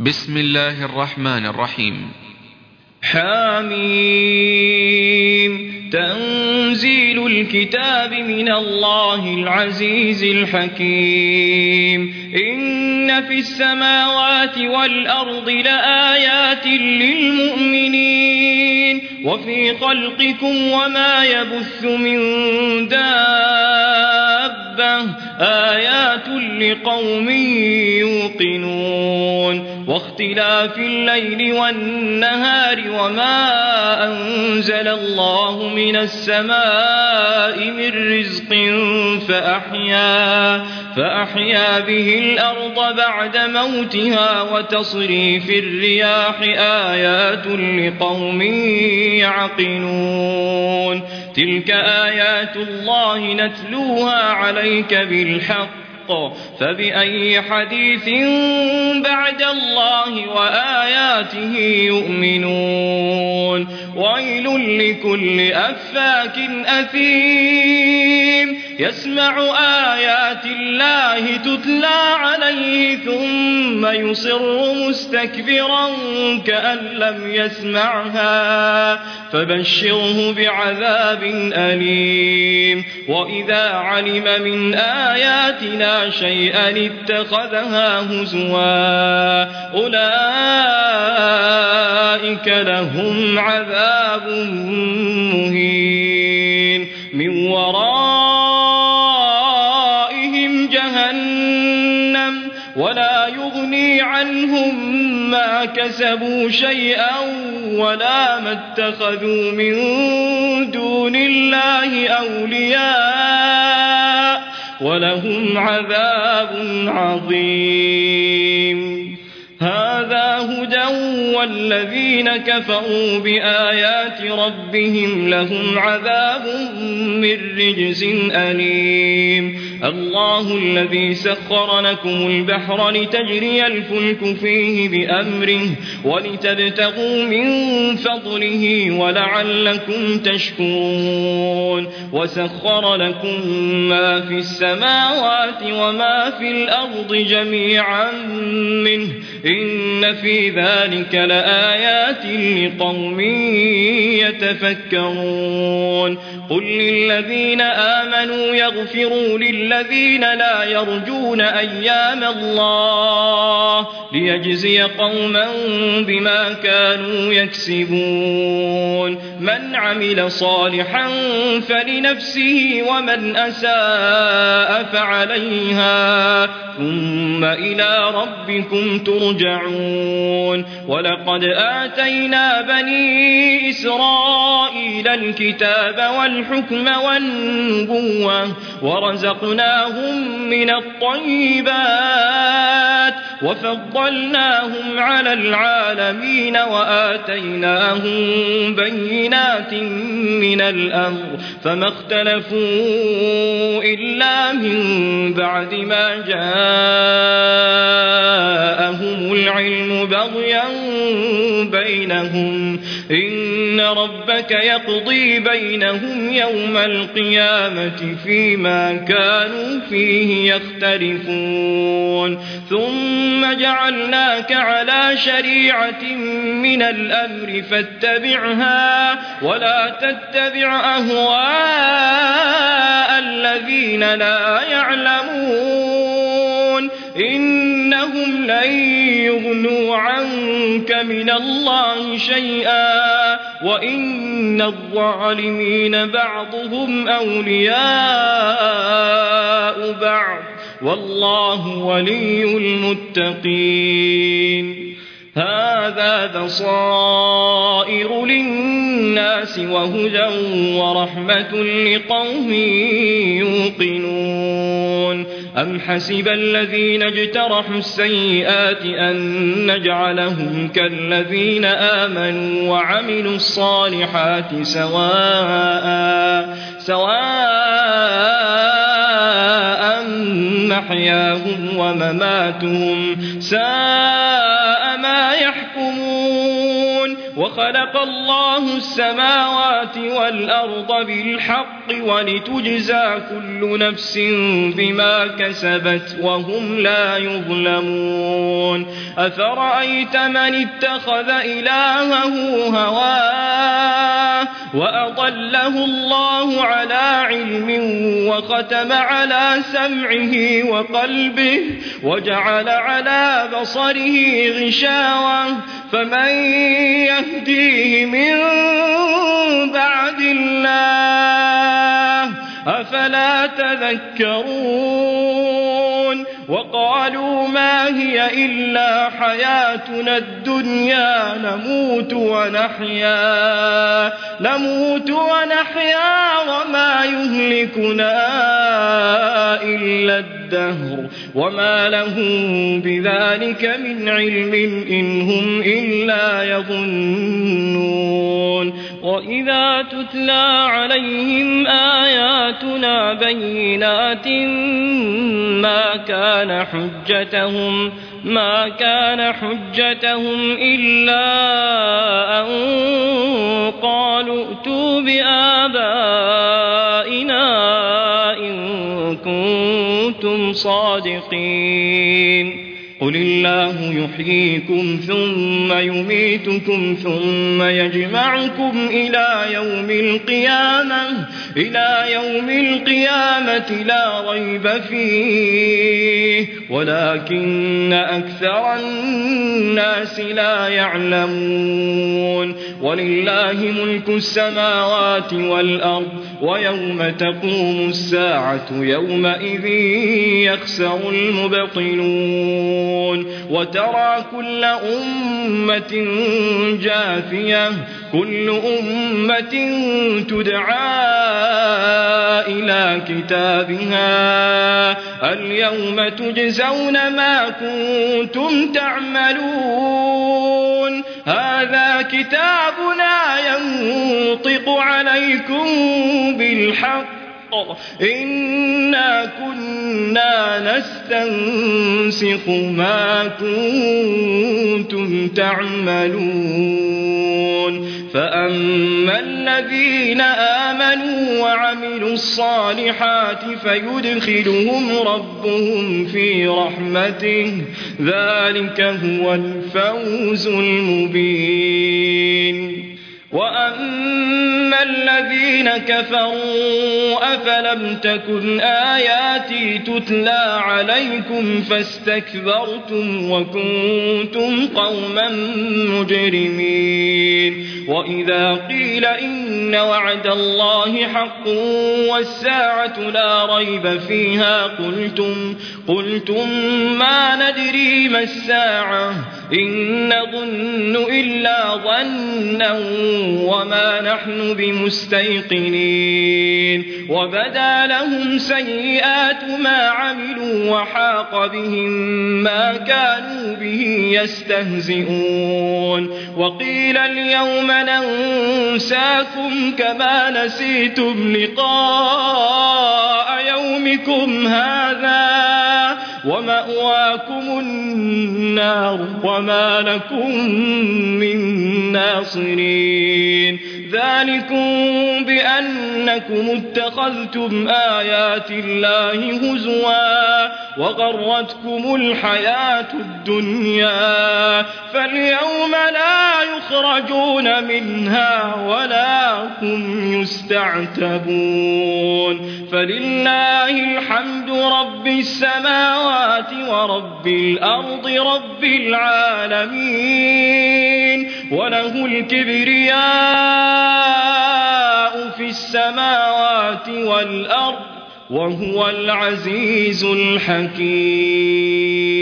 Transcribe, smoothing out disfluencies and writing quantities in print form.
بسم الله الرحمن الرحيم. حميم. تنزيل الكتاب من الله العزيز الحكيم. إن في السماوات والأرض لآيات للمؤمنين وفي خلقكم وما يبث من دابة آيات لقوم يوقنون. واختلاف الليل والنهار وما أنزل الله من السماء من رزق فأحيا به الأرض بعد موتها وتصريف الرياح آيات لقوم يعقلون. تلك آيات الله نتلوها عليك بالحق فبأي حديث بعد الله وآياته يؤمنون. ويل لكل أفاك أثيم يسمع آيات الله تتلى عليه ثم يصر مستكبرا كأن لم يسمعها فبشره بعذاب أليم. وإذا علم من آياتنا شيئا اتخذها هزوا أولئك لهم عذاب مهين من ورائهم جهنم ولا يغني عنهم ما كسبوا شيئا ولا ما اتخذوا من دون الله أولياء ولهم عذاب عظيم. هذا هدى والذين كفروا بآيات ربهم لهم عذاب من رجز أليم. الله الذي سخر لكم البحر لتجري الفلك فيه بأمره ولتبتغوا من فضله ولعلكم تشكرون. وسخر لكم ما في السماوات وما في الأرض جميعا منه إن في ذلك لآيات لقوم يتفكرون. قل للذين آمنوا يغفروا للذين لا يرجون أيام الله ليجزي قوما بما كانوا يكسبون. من عمل صالحا فلنفسه ومن أساء فعليها ثم إلى ربكم ترجعون. ولقد آتينا بني إسرائيل الكتاب والحكم والنبوة ورزقناهم من الطيبات وفضلناهم على العالمين وآتيناهم بينات من الأمر فما اختلفوا إلا من بعد ما جاءهم العلم بغيا بينهم إن ربك يقضي بينهم يوم القيامة فيما كانوا فيه يختلفون. ثم جعلناك على شريعة من الأمر فاتبعها ولا تتبع أهواء الذين لا يعلمون إنهم لن يغنوا عنك من الله شيئا وإن الظالمين بعضهم أولياء بعض والله ولي المتقين. هذا بصائر للناس وهدى ورحمة لقوم يوقنون. أم حسب الذين اجترحوا السيئات أن نجعلهم كالذين آمنوا وعملوا الصالحات سواء محياهم ومماتهم ساء ما يحكمون. وخلق الله السماوات والأرض بالحق بالحق ولتجزى كل نفس بما كسبت وهم لا يظلمون أفرأيت من اتخذ إلهه هواه وأضله الله على علم وختم على سمعه وقلبه وجعل على بصره غشاوة فمن يهديه من بعد الله أفلا تذكرون وقالوا ما هي إلا حياتنا الدنيا نموت ونحيا وما يهلكنا إلا الدهر وما لهم بذلك من علم إن هم إلا يظنون وإذا تتلى عليهم آياتنا بينات ما كان حجتهم إلا أن قالوا ائتوا بآبائنا إن كنتم صادقين قل الله يحييكم ثم يميتكم ثم يجمعكم إلى يوم القيامة لا ريب فيه ولكن أكثر الناس لا يعلمون ولله ملك السماوات والأرض ويوم تقوم الساعة يومئذ يخسر المبطلون وترى كل أمة جاثية كل أمة تدعى إلى كتابها اليوم تجزون ما كنتم تعملون هذا كتابنا ينطق عليكم بالحق إنا كنا نستنسخ ما كنتم تعملون فأما الذين آمنوا وعملوا الصالحات فيدخلهم ربهم في رحمته ذلك هو الفوز المبين وأما الذين كفروا أفلم تكن آياتي تتلى عليكم فاستكبرتم وكنتم قوما مجرمين وإذا قيل إن وعد الله حق والساعة لا ريب فيها قلتم ما ندري ما الساعة إن نظن إلا ظنا وما نحن بمستيقنين وبدا لهم سيئات ما عملوا وحاق بهم ما كانوا به يستهزئون وقيل اليوم ننساكم كما نسيتم لقاء يومكم هذا ومأواكم النار وما لكم من ناصرين ذلكم بأنكم اتخذتم آيات الله هزوا وغرتكم الحياة الدنيا فاليوم لا يخرجون منها ولا هم يستعتبون فلله الحمد رب السماوات ورب الأرض رب العالمين وله الكبرياء في السماوات والأرض وهو العزيز الحكيم